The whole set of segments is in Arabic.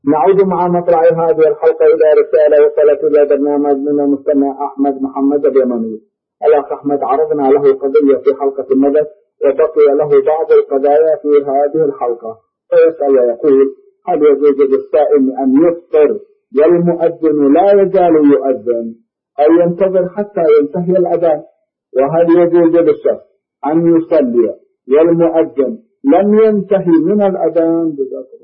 نعود مع مطلع هذه الحلقة إلى رسالة وصلت إلى برنامج من المستمع أحمد محمد اليمني. الأخ أحمد عرضنا له قضية في حلقة مضت وبقي له بعض القضايا في هذه الحلقة، فيسأل ويقول: هل يجوز للصائم أن يفطر والمؤذن لا يزال يؤذن أو ينتظر حتى ينتهي الأذان؟ وهل يجوز للشخص أن يصلي والمؤذن لم ينتهي من الأذان؟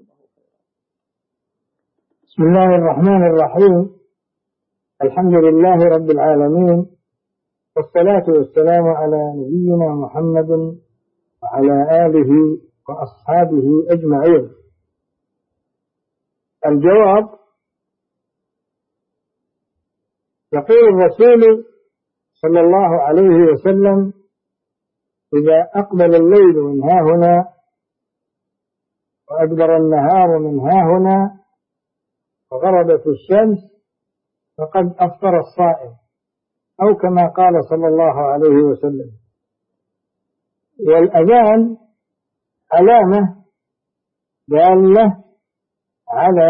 بسم الله الرحمن الرحيم. الحمد لله رب العالمين، والصلاة والسلام على نبينا محمد وعلى آله وأصحابه أجمعين. الجواب: يقول الرسول صلى الله عليه وسلم: إذا أقبل الليل من هاهنا وأدبر النهار من هاهنا وغربت الشمس فقد أفطر الصائم، أو كما قال صلى الله عليه وسلم. والأذان علامة دالة على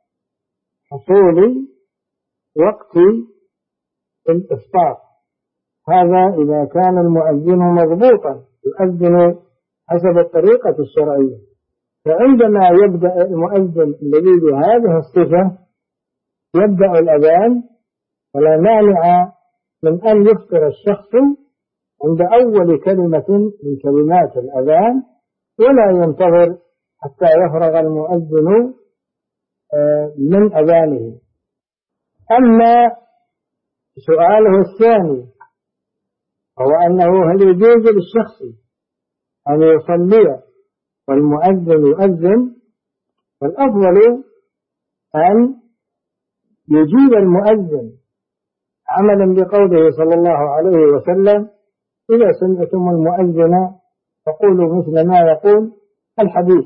حصول وقت الإفطار، هذا إذا كان المؤذن مضبوطا يؤذن حسب الطريقة الشرعية. فعندما يبدأ المؤذن الذي بهذه الصفة يبدأ الأذان، فلا مانع من أن يفطر الشخص عند أول كلمة من كلمات الأذان ولا ينتظر حتى يفرغ المؤذن من أذانه. أما سؤاله الثاني هو أنه هل يجوز للشخص أن يصلي والمؤذن يؤذن؟ فالأفضل أن يجيب المؤذن عملا بقوله صلى الله عليه وسلم: إذا سمعتم المؤذن فقولوا مثل ما يقول الحديث.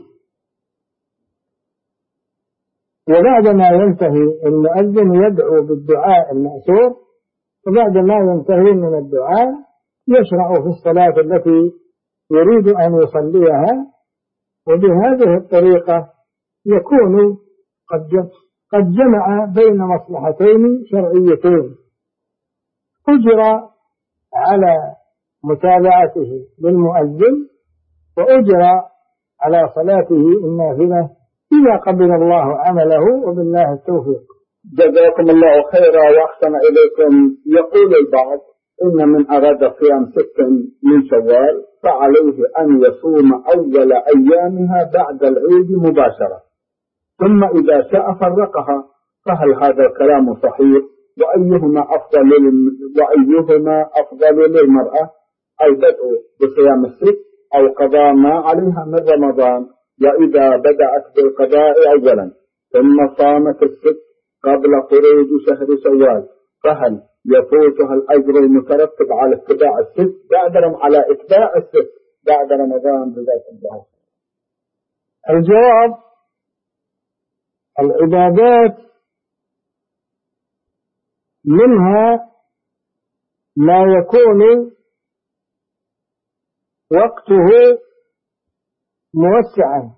وبعدما ينتهي المؤذن يدعو بالدعاء المأثور، وبعدما ينتهي من الدعاء يشرع في الصلاة التي يريد أن يصليها. وبهذه الطريقة يكون قد جمع بين مصلحتين شرعيتين: أجر على متابعته للمؤذن، وأجر على صلاته النافلة إذا قبل الله عمله، وبالله التوفيق. جزاكم الله خيرا وأحسن إليكم. يقول البعض: إن من أراد صيام 6 من شوال فعليه أن يصوم أول أيامها بعد العيد مباشرة، ثم إذا شاء فرقها، فهل هذا الكلام صحيح؟ وأيهما أفضل للمرأة؟ البدء بصيام 6 أو قضاء ما عليها من رمضان؟ وإذا بدأت بالقضاء أولا ثم صامت 6 قبل خروج شهر شوال، فهل يفوتها الأجر المترتب على اتباع 6 على اتباع 6 بعد رمضان؟ جزاكم الله. الجواب: العبادات منها ما يكون وقته موسعا،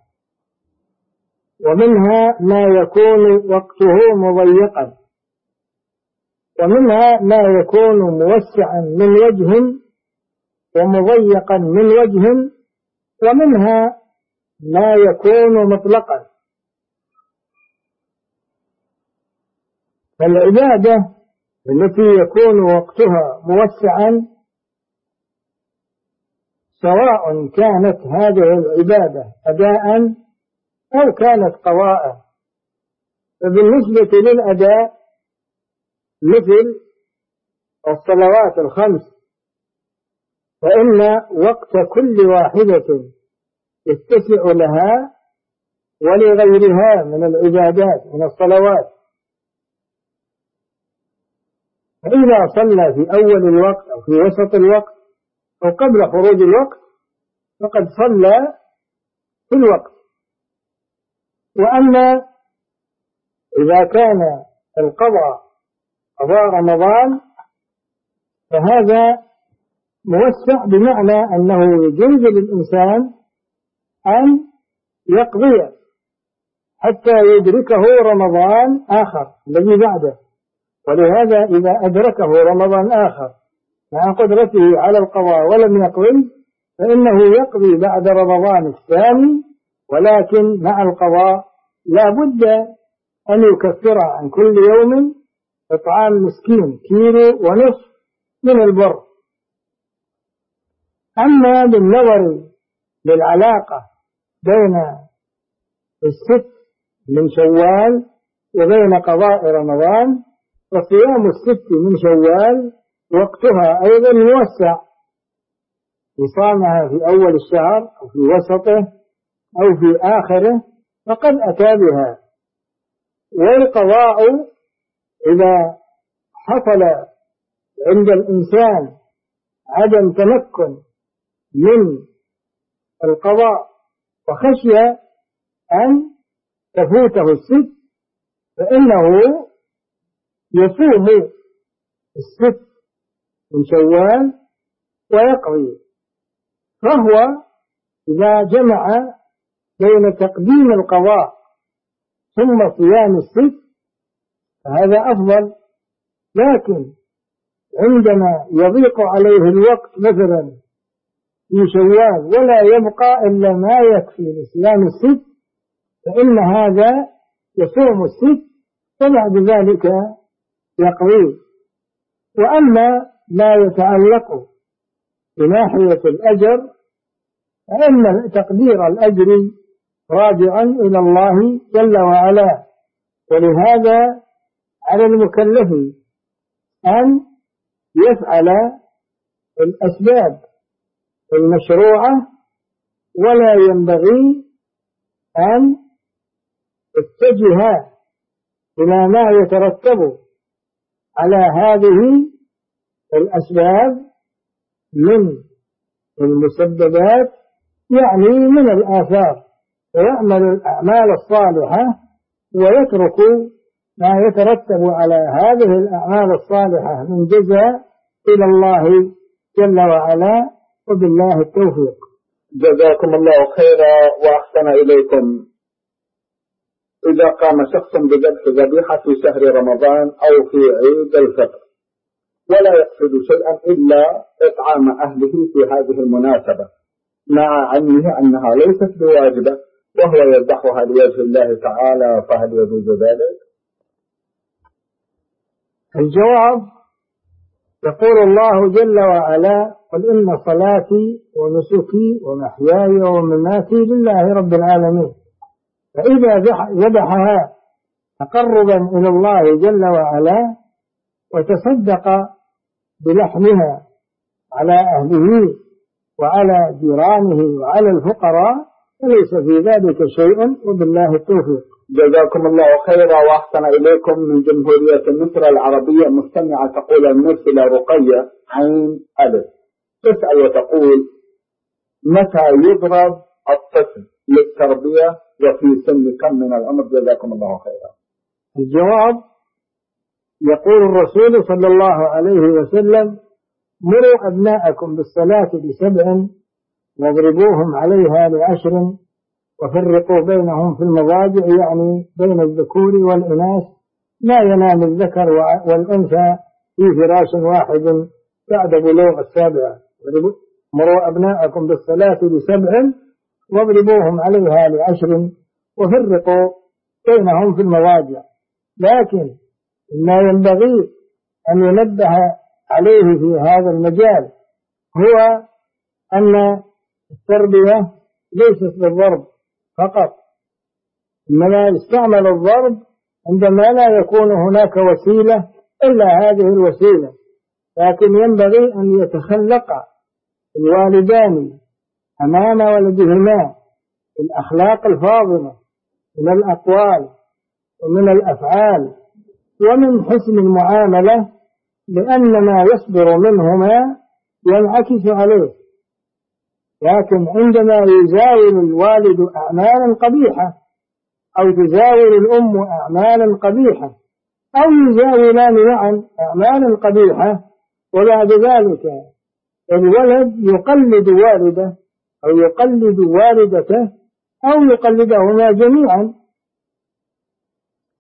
ومنها ما يكون وقته مضيقا، ومنها ما يكون موسعا من وجه ومضيقا من وجه، ومنها ما يكون مطلقا. فالعبادة التي يكون وقتها موسعا سواء كانت هذه العبادة أداء أو كانت قضاء. فبالنسبة للأداء مثل الصلوات الخمس، فإن وقت كل واحدة يتسع لها ولغيرها من العبادات من الصلوات. فإذا صلى في أول الوقت أو في وسط الوقت أو قبل خروج الوقت فقد صلى في الوقت. وأما إذا كان القضاء قضاء رمضان فهذا موسع، بمعنى أنه يجوز للإنسان أن يقضي حتى يدركه رمضان آخر الذي بعده. ولهذا إذا أدركه رمضان آخر مع قدرته على القضاء ولم يقضي فإنه يقضي بعد رمضان الثاني، ولكن مع القضاء لا بد أن يكفر عن كل يوم إطعام مسكين 1.5 كيلو من البر. أما بالنظر للعلاقة بين الست من شوال وبين قضاء رمضان، فصيام الست من شوال وقتها أيضا موسع، يصامها في أول الشهر أو في وسطه أو في آخره فقد أتى بها. والقضاء إذا حصل عند الإنسان عدم تمكن من القضاء وخشي أن تفوته الست فإنه يصوم الست من شوال ويقضي. فهو إذا جمع بين تقديم القضاء ثم صيام الست فهذا أفضل. لكن عندما يضيق عليه الوقت مثلا في شوال ولا يبقى إلا ما يكفي لصيام الست فإن هذا يصوم الست وبعد ذلك يقضي. وأما ما يتعلق بناحية الأجر فإن تقدير الأجر راجع إلى الله جل وعلا، ولهذا على المكلف أن يفعل الأسباب المشروعة ولا ينبغي أن يتجه إلى ما يترتب على هذه الأسباب من المسببات يعني من الآثار، ويعمل الأعمال الصالحة ويترك ما يترتب على هذه الأعمال الصالحة من جزاء إلى الله جل وعلا، وبالله التوفيق. جزاكم الله خيرا وأحسن إليكم. إذا قام شخص بذبح ذبيحة في شهر رمضان أو في عيد الفطر ولا يقصد شيئا إلا إطعام أهله في هذه المناسبة مع علمه أنها ليست بواجبة وهو يذبحها لوجه الله تعالى، فهل يجوز ذلك؟ الجواب: يقول الله جل وعلا: قل إن صلاتي ونسكي ومحياي ومماتي لله رب العالمين. فإذا ذبحها تقربا إلى الله جل وعلا وتصدق بلحمها على أهله وعلى جيرانه وعلى الفقراء فليس في ذلك شيء، وبالله التوفيق. جزاكم الله خيرا وأحسن إليكم. من جمهورية مصر العربية مستمعة تقول المرسلة رقية عين ألف تسأل وتقول: متى يضرب الطفل للتربية وفي سن كم من العمر؟ جزاكم الله خيرا. الجواب: يقول الرسول صلى الله عليه وسلم: مروا أبناءكم بالصلاة ب7 واضربوهم عليها ب10 وفرقوا بينهم في المضاجع، يعني بين الذكور والإناث، لا ينام الذكر والأنثى في فراش واحد بعد بلوغ 7. مروا أبناءكم بالصلاة ب7 واضربوهم عليها ب10 وفرقوا بينهم في المضاجع. لكن ما ينبغي أن ينبه عليه في هذا المجال هو أن التربية ليست بالضرب فقط، إنما يستعمل الضرب عندما لا يكون هناك وسيلة إلا هذه الوسيلة. لكن ينبغي أن يتخلق الوالدان أمام ولدهما الأخلاق الفاضلة من الأقوال ومن الأفعال ومن حسن المعاملة، لأن ما يصدر منهما ينعكس عليه. لكن عندما يزاول الوالد أعمالا قبيحة أو تزاول الأم أعمالا قبيحة أو يزاولان معا أعمالا قبيحة وبعد ذلك الولد يقلد والده أو يقلد والدته أو يقلدهما جميعا،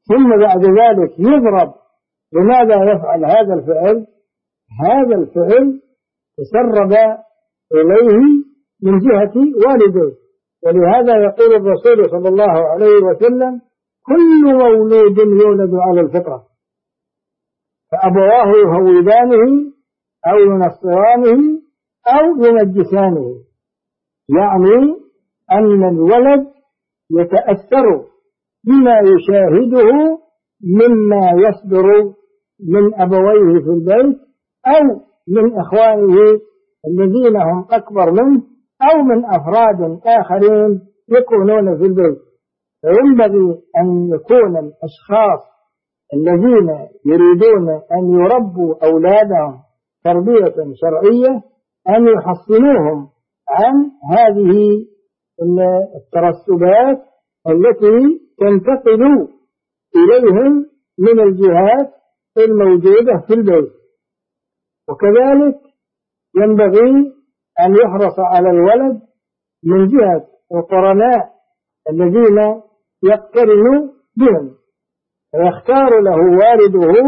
ثم بعد ذلك يضرب. لماذا يفعل هذا الفعل؟ هذا الفعل تسرب إليه من جهة والديه، ولهذا يقول الرسول صلى الله عليه وسلم: كل مولود يولد على الفطرة، فأبواه يهودانه أو ينصرانه أو يمجسانه. يعني أن الولد يتأثر بما يشاهده مما يصدر من أبويه في البيت أو من إخوانه الذين هم أكبر منه أو من أفراد آخرين يكونون في البيت. فينبغي أن يكون الأشخاص الذين يريدون أن يربوا أولادهم تربية شرعية أن يحصنوهم عن هذه الترسبات التي تنتقل إليهم من الجهات الموجودة في البيت. وكذلك ينبغي أن يحرص على الولد من جهة القرناء الذين يقترن بهم، فيختار له والده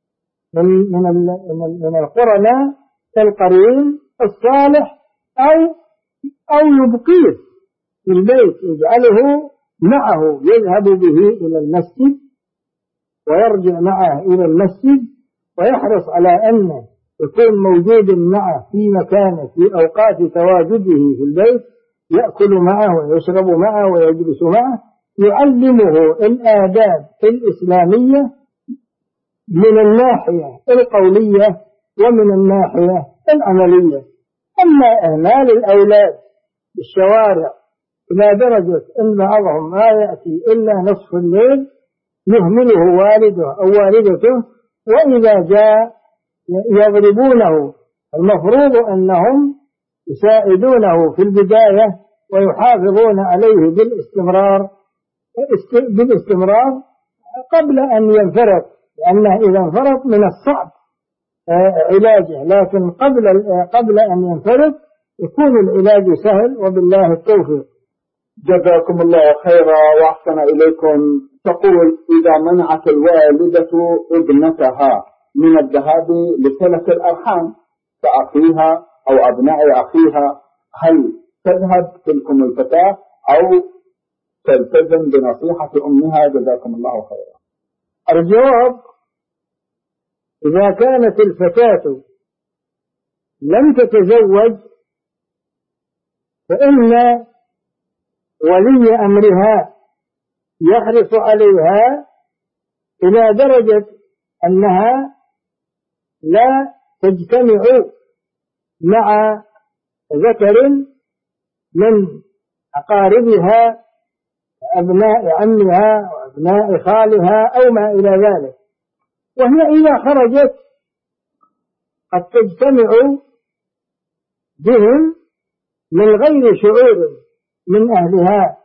من القرناء القرين الصالح أو يبقيه في البيت، يجعله معه، يذهب به إلى المسجد ويرجع معه إلى المسجد، ويحرص على أن يكون موجود معه في مكانه في أوقات تواجده في البيت، يأكل معه ويشرب معه ويجلس معه، يعلمه الآداب الإسلامية من الناحية القولية ومن الناحية العملية. أما إهمال الأولاد بالشوارع إلى درجة أن بعضهم ما يأتي إلا نصف الليل يهمله والده أو والدته، وإذا جاء يضربونه، المفروض أنهم يساعدونه في البداية ويحافظون عليه بالاستمرار قبل أن ينفرط، لأنه إذا انفرط من الصعب علاجه، لكن قبل أن ينفرط يكون العلاج سهل، وبالله التوفيق. جزاكم الله خيرا وأحسن إليكم. تقول: إذا منعت الوالدة ابنتها من الذهاب لصلة الأرحام كأخيها أو أبناء أخيها، هل تذهب تلكم الفتاة أو تلتزم بنصيحة أمها؟ جزاكم الله خيرا. الجواب: إذا كانت الفتاة لم تتزوج فإن ولي أمرها يحرص عليها إلى درجة أنها لا تجتمع مع ذكر من أقاربها، أبناء عمها وأبناء خالها أو ما إلى ذلك، وهي إذا خرجت قد تجتمع بهم من غير شعور من أهلها،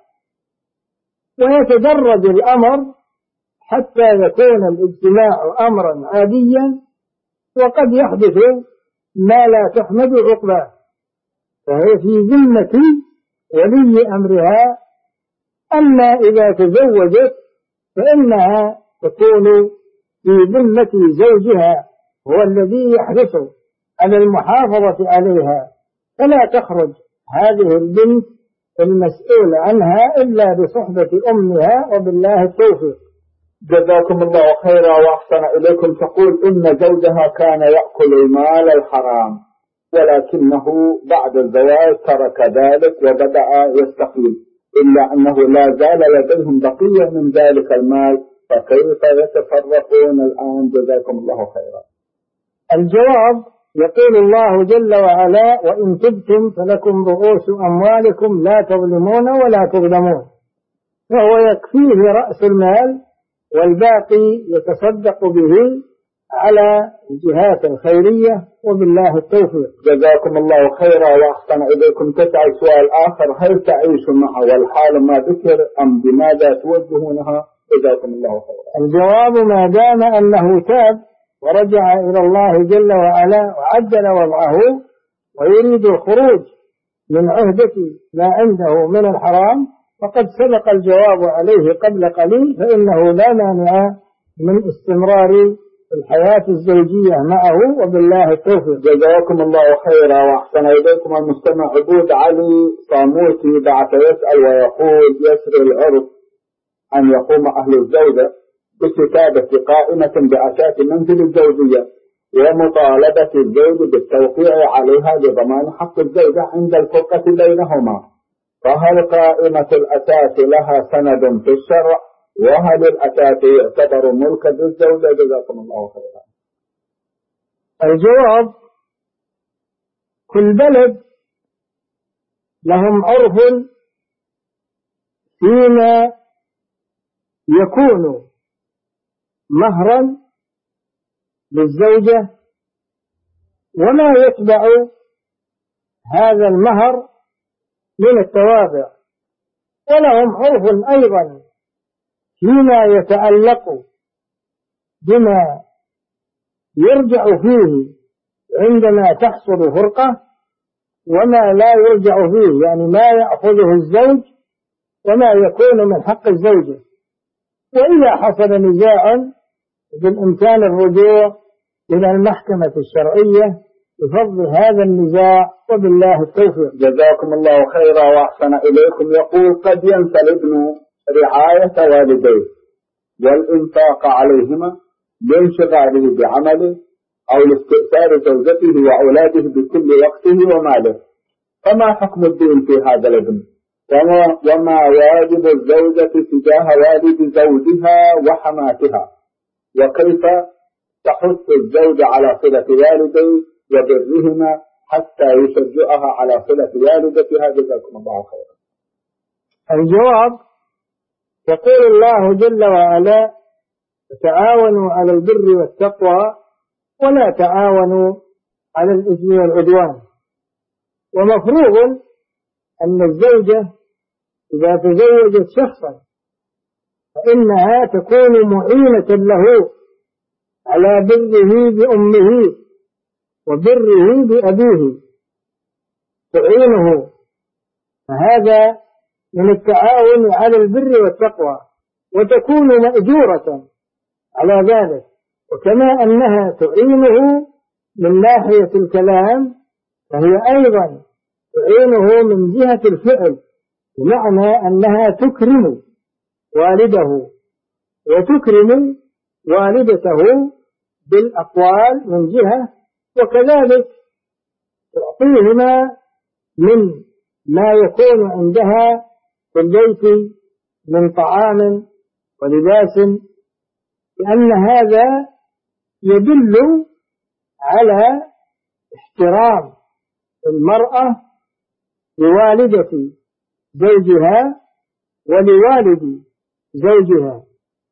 ويتدرج الأمر حتى يكون الاجتماع أمرا عاديا، وقد يحدث ما لا تحمد عقباه، فهي في ذمة ولي أمرها. أما إذا تزوجت فإنها تكون في ذمة زوجها، هو الذي يحرص على المحافظة عليها، فلا تخرج هذه البنت المسؤول عنها إلا بصحبة أمها، وبالله التوفيق. جزاكم الله خيرا وأحسن إليكم. تقول: إن زوجها كان يأكل المال الحرام، ولكنه بعد الزواج ترك ذلك وبدأ يستقيل، إلا أنه لا زال لديهم بقية من ذلك المال، فكيف يتصرفون الآن؟ جزاكم الله خيرا. الجواب: يقول الله جل وعلا: وإن تبتم فلكم رؤوس أموالكم لا تظلمون ولا تظلمون، فهو يكفيه رأس المال والباقي يتصدق به على الجهات الخيرية، وبالله التوفيق. جزاكم الله خيرا وأحسن إليكم. تسأل سؤال آخر: هل تعيش معه والحال ما ذكر أم بماذا توجهونها؟ جزاكم الله خيرا. الجواب: ما دام أنه تاب ورجع إلى الله جل وعلا وعدل وضعه ويريد الخروج من عهدة ما عنده من الحرام، وقد سبق الجواب عليه قبل قليل، فإنه لا مانع من استمرار الحياة الزوجية معه، وبالله التوفيق. جزاكم الله خيرا وأحسن إليكم. المستمع عبود علي صاموتي بعث يسأل ويقول: يسري العرف أن يقوم أهل الزوجة بكتابة قائمة بأساس منزل الزوجية ومطالبة الزوج بالتوقيع عليها لضمان حق الزوجة عند الفرقة بينهما، فهل قائمة الأساس لها سند في الشرع؟ وهل الأساس يعتبر ملكا للزوجة؟ جزاكم الله خيرا. الجواب: كل بلد لهم عرف فيما يكون مهرا للزوجة وما يتبع هذا المهر من التوابع، ولهم عرف أيضا فيما يتعلق بما يرجع فيه عندما تحصل فرقة وما لا يرجع فيه، يعني ما يأخذه الزوج وما يكون من حق الزوجة. وإذا حصل نزاع بالإمكان الرجوع إلى المحكمة الشرعية بفضل هذا النزاع، وبالله التوفيق. جزاكم الله خيرا وأحسن إليكم. يقول: قد ينسى الابن رعاية والديه والإنفاق عليهما لانشغاله بعمله أو لاستئثار زوجته وأولاده بكل وقته وماله، فما حكم الدين في هذا الابن؟ وما واجب الزوجة تجاه والد زوجها وحماتها؟ وكيف تحث الزوج على صلة والديه وبرهما حتى يشجعها على صلة والدتها؟ جزاكم الله خيرا. الجواب: يقول الله جل وعلا: تعاونوا على البر والتقوى ولا تعاونوا على الإثم والعدوان. ومفروض أن الزوجة إذا تزوجت شخصا فإنها تكون معينة له على بره بأمه وبره بأبيه، تعينه، فهذا من التعاون على البر والتقوى، وتكون مأجورة على ذلك. وكما أنها تعينه من ناحية الكلام فهي أيضا تعينه من جهة الفعل، بمعنى أنها تكرم والده وتكرم والدته بالأقوال من جهة، وكذلك تعطيهما من ما يكون عندها في البيت من طعام ولباس، لأن هذا يدل على احترام المرأة لوالدة زوجها ولوالد زوجها،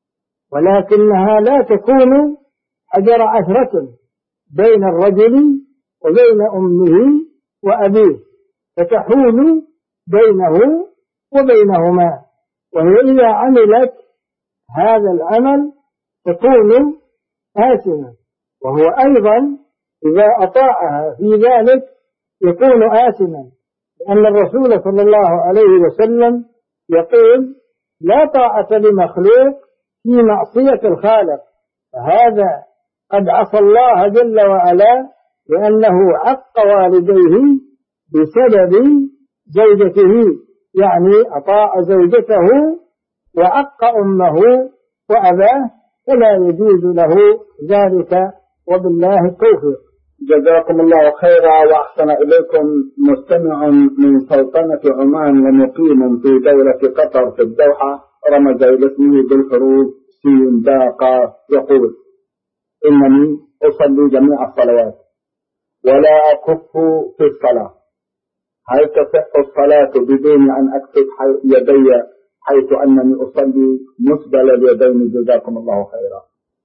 ولكنها لا تكون حجر عثرة بين الرجل وبين أمه وأبيه، فتحول بينه وبينهما، وهي إذا عملت هذا العمل تكون آثمة، وهو أيضا إذا أطاعها في ذلك يكون آثما، لأن الرسول صلى الله عليه وسلم يقول: لا طاعة لمخلوق في معصية الخالق، فهذا قد عصى الله جل وعلا لأنه عق والديه بسبب زوجته، يعني أطاع زوجته وعق أمه وأباه، فلا يجوز له ذلك، وبالله التوفيق. جزاكم الله خيرا وأحسن إليكم. مستمع من سلطنة عمان ومقيم في دولة قطر في الدوحة رمز إلى اسمه بالحروف سين باء قاف، يقول: إنني أصلي جميع الصلوات ولا أكف في الصلاة، هل تصح الصلاة بدون أن أكف يدي حيث أنني أصلي مسبل اليدين؟ جزاكم الله خيرا.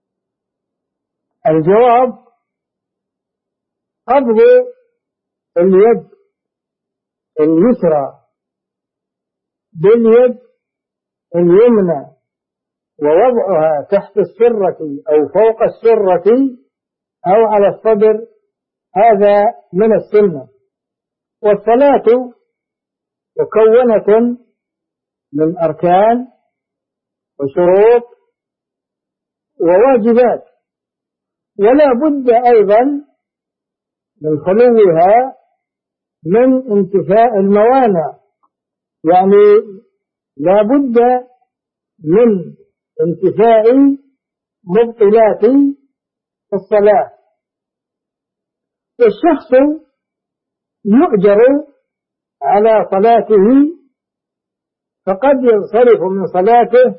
الجواب: قبض اليد اليسرى باليد اليمنى ووضعها تحت السرة أو فوق السرة أو على الصدر، هذا من السنة. والصلاة مكونة من أركان وشروط وواجبات، ولا بد أيضا من خلوها من انتفاء الموانع، يعني لا بد من انتفاء مبطلات الصلاة. والشخص يؤجر على صلاته، فقد ينصرف من صلاته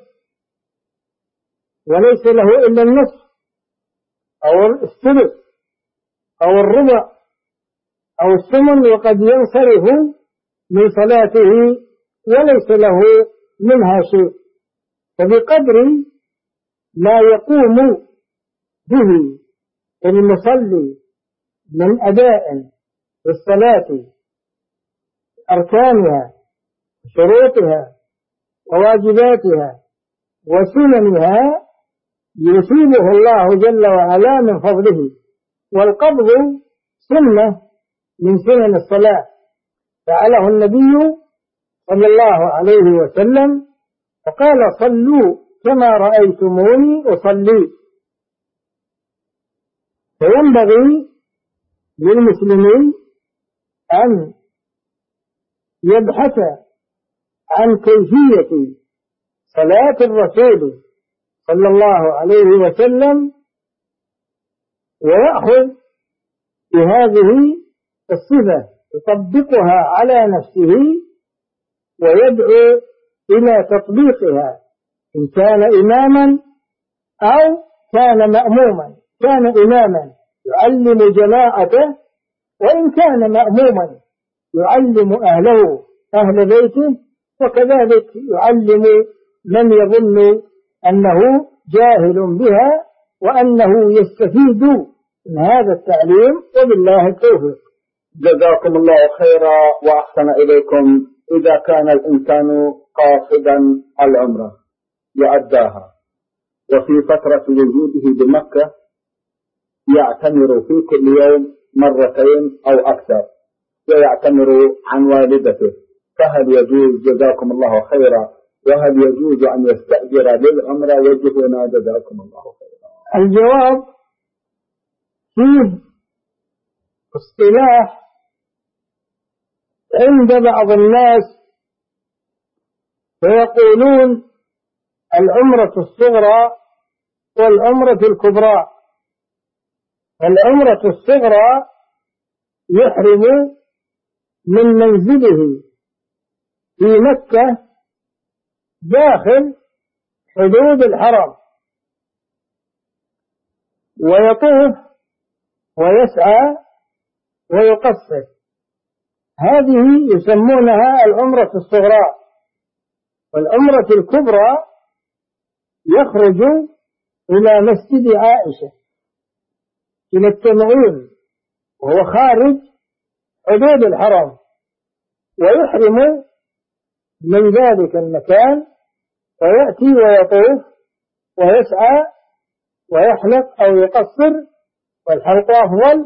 وليس له إلا النصف أو الثلث أو الربع أو الثمن، وقد ينصرف من صلاته وليس له منها شيء. فبقدر ما يقوم به المصلي من أداء للصلاة، أركانها شروطها وواجباتها وسننها، يصيبه الله جل وعلا من فضله. والقبض سنة من سنن الصلاة، فعله النبي صلى الله عليه وسلم فقال: صلوا كما رأيتموني أصلي. فينبغي للمسلمين أن يبحث عن كيفية صلاة الرسول صلى الله عليه وسلم، ويأخذ بهذه الصفة يطبقها على نفسه ويدعو إلى تطبيقها، إن كان إماما أو كان مأموما. كان إماما يعلم جماعته، وإن كان مأموما يعلم أهله أهل بيته، وكذلك يعلم من يظن أنه جاهل بها وأنه يستفيد من هذا التعليم، وبالله التوفيق. جزاكم الله خيرا وأحسن إليكم. إذا كان الإنسان قاصدا العمرة يؤداها، وفي فترة وجوده بمكة يعتمر في كل يوم مرتين أو أكثر، ويعتمر عن والدته، فهل يجوز جزاكم الله خيرا، وهل يجوز أن يستأجر للعمرة؟ وجهنا جزاكم الله خيرا. الجواب فيه اصطلاح عند بعض الناس، فيقولون العمرة الصغرى والعمرة الكبرى. العمرة الصغرى يحرم من منزله في مكة داخل حدود الحرم، ويطوف ويسعى ويقصر. هذه يسمونها العمرة الصغرى. والعمرة الكبرى يخرج إلى مسجد عائشة إلى التنعيم وهو خارج حدود الحرم، ويحرم من ذلك المكان، ويأتي ويطوف ويسعى ويحلق أو يقصر، والحلق أفضل،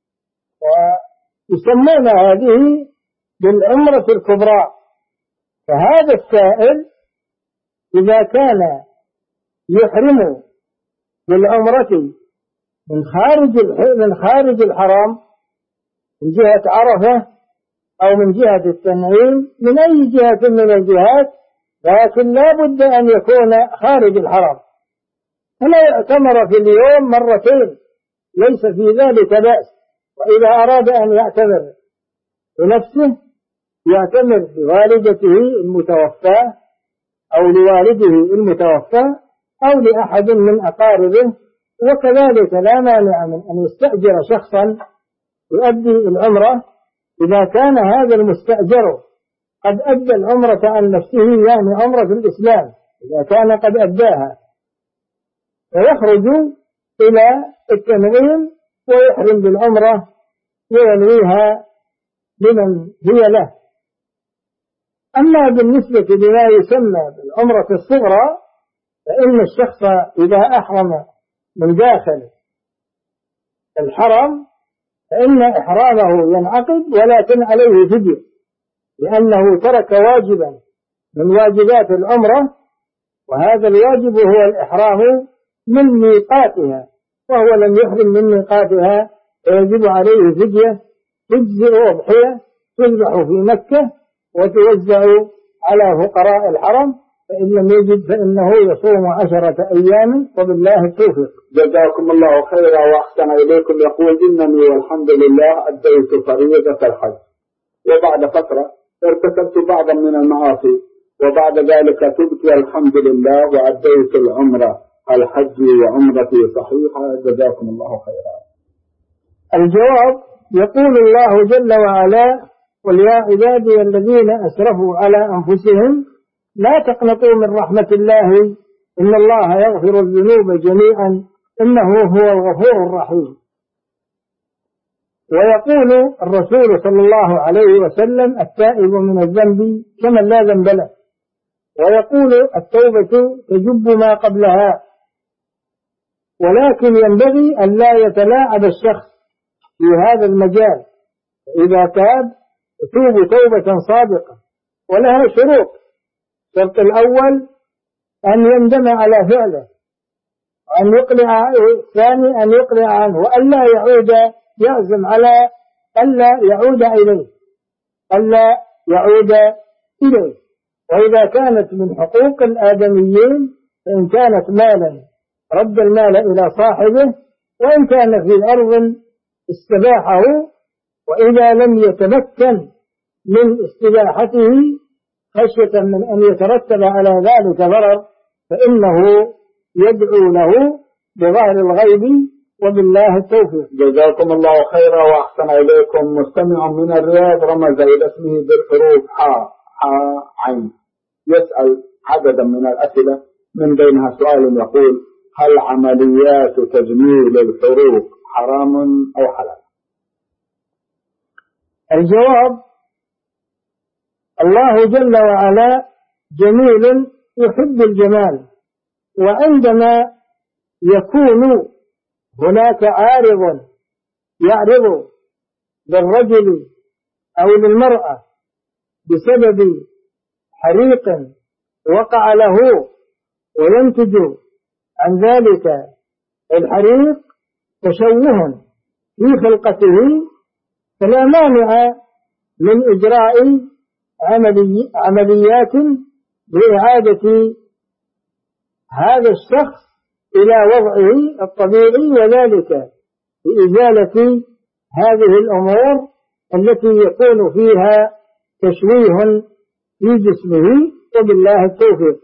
ويسمون هذه بالعمرة الكبرى. فهذا السائل إذا كان يحرم بالعمرة من خارج الحرم، من جهة عرفة أو من جهة التنعيم، من أي جهة من الجهات، لكن لا بد أن يكون خارج الحرم. فلا يعتمر في اليوم مرتين، ليس في ذلك بأس. وإذا أراد أن يعتمر بنفسه يعتمر بوالدته المتوفاة أو لوالده المتوفى أو لأحد من أقاربه، وكذلك لا مانع من أن يستأجر شخصا يؤدي العمرة إذا كان هذا المستأجر قد أدى العمرة عن نفسه، يعني عمرة الإسلام إذا كان قد أداها، فيخرج إلى التنعيم ويحرم بالعمرة وينويها لمن هي له. أما بالنسبة لما يسمى بالعمرة الصغرى، فإن الشخص إذا أحرم من داخل الحرم فإن إحرامه ينعقد، ولكن عليه فدية، لأنه ترك واجبا من واجبات العمرة، وهذا الواجب هو الإحرام من ميقاتها، وهو لم يحرم من ميقاتها فيجب عليه فدية تجزئ أضحية تذبح في مكة وتوزع على فقراء الحرم، فإن لم يجد فإنه يصوم 10 أيام وبالله التوفيق. جزاكم الله خيرا وأحسن إليكم. يقول إنني والحمد لله أديت فريضة الحج، وبعد فترة ارتكبت بعضا من المعاصي، وبعد ذلك تبت والحمد لله وأديت العمرة، الحج وعمرتي صحيحة؟ جزاكم الله خيرا. الجواب: يقول الله جل وعلا: قل يا عبادي الذين أسرفوا على أنفسهم لا تقنطوا من رحمة الله إن الله يغفر الذنوب جميعا إنه هو الغفور الرحيم. ويقول الرسول صلى الله عليه وسلم: التائب من الذنب كمن لا ذنب له. ويقول: التوبة تجب ما قبلها. ولكن ينبغي أن لا يتلاعب الشخص في هذا المجال، إذا تاب يتوب توبة صادقة ولها شروط. الشرط الأول أن يندم على فعله، وأن يقلع، الثاني أن يقلع عنه، وألا يعود، يعزم على ألا يعود إليه. وإذا كانت من حقوق الآدميين فإن كانت مالا رد المال إلى صاحبه، وإن كان في أرض استباحه، وإذا لم يتمكن من استباحته خشية من أن يترتب على ذلك ضرر فإنه يدعو له بظهر الغيب وبالله التوفيق. جزاكم الله خيرا وأحسن إليكم. مستمع من الرياض رمز إلى اسمه بالحروف عين، يسأل عددا من الأسئلة، من بينها سؤال يقول: هل عمليات تجميل الحروف حرام أو حلال؟ الجواب: الله جل وعلا جميل يحب الجمال، وعندما يكون هناك عارض يعرض للرجل أو للمرأة بسبب حريق وقع له وينتج عن ذلك الحريق تشوه في خلقته، فلا مانع من إجراء عمليات لإعادة هذا الشخص إلى وضعه الطبيعي، وذلك بإزالة هذه الأمور التي يكون فيها تشويه في جسمه، وبالله التوفيق.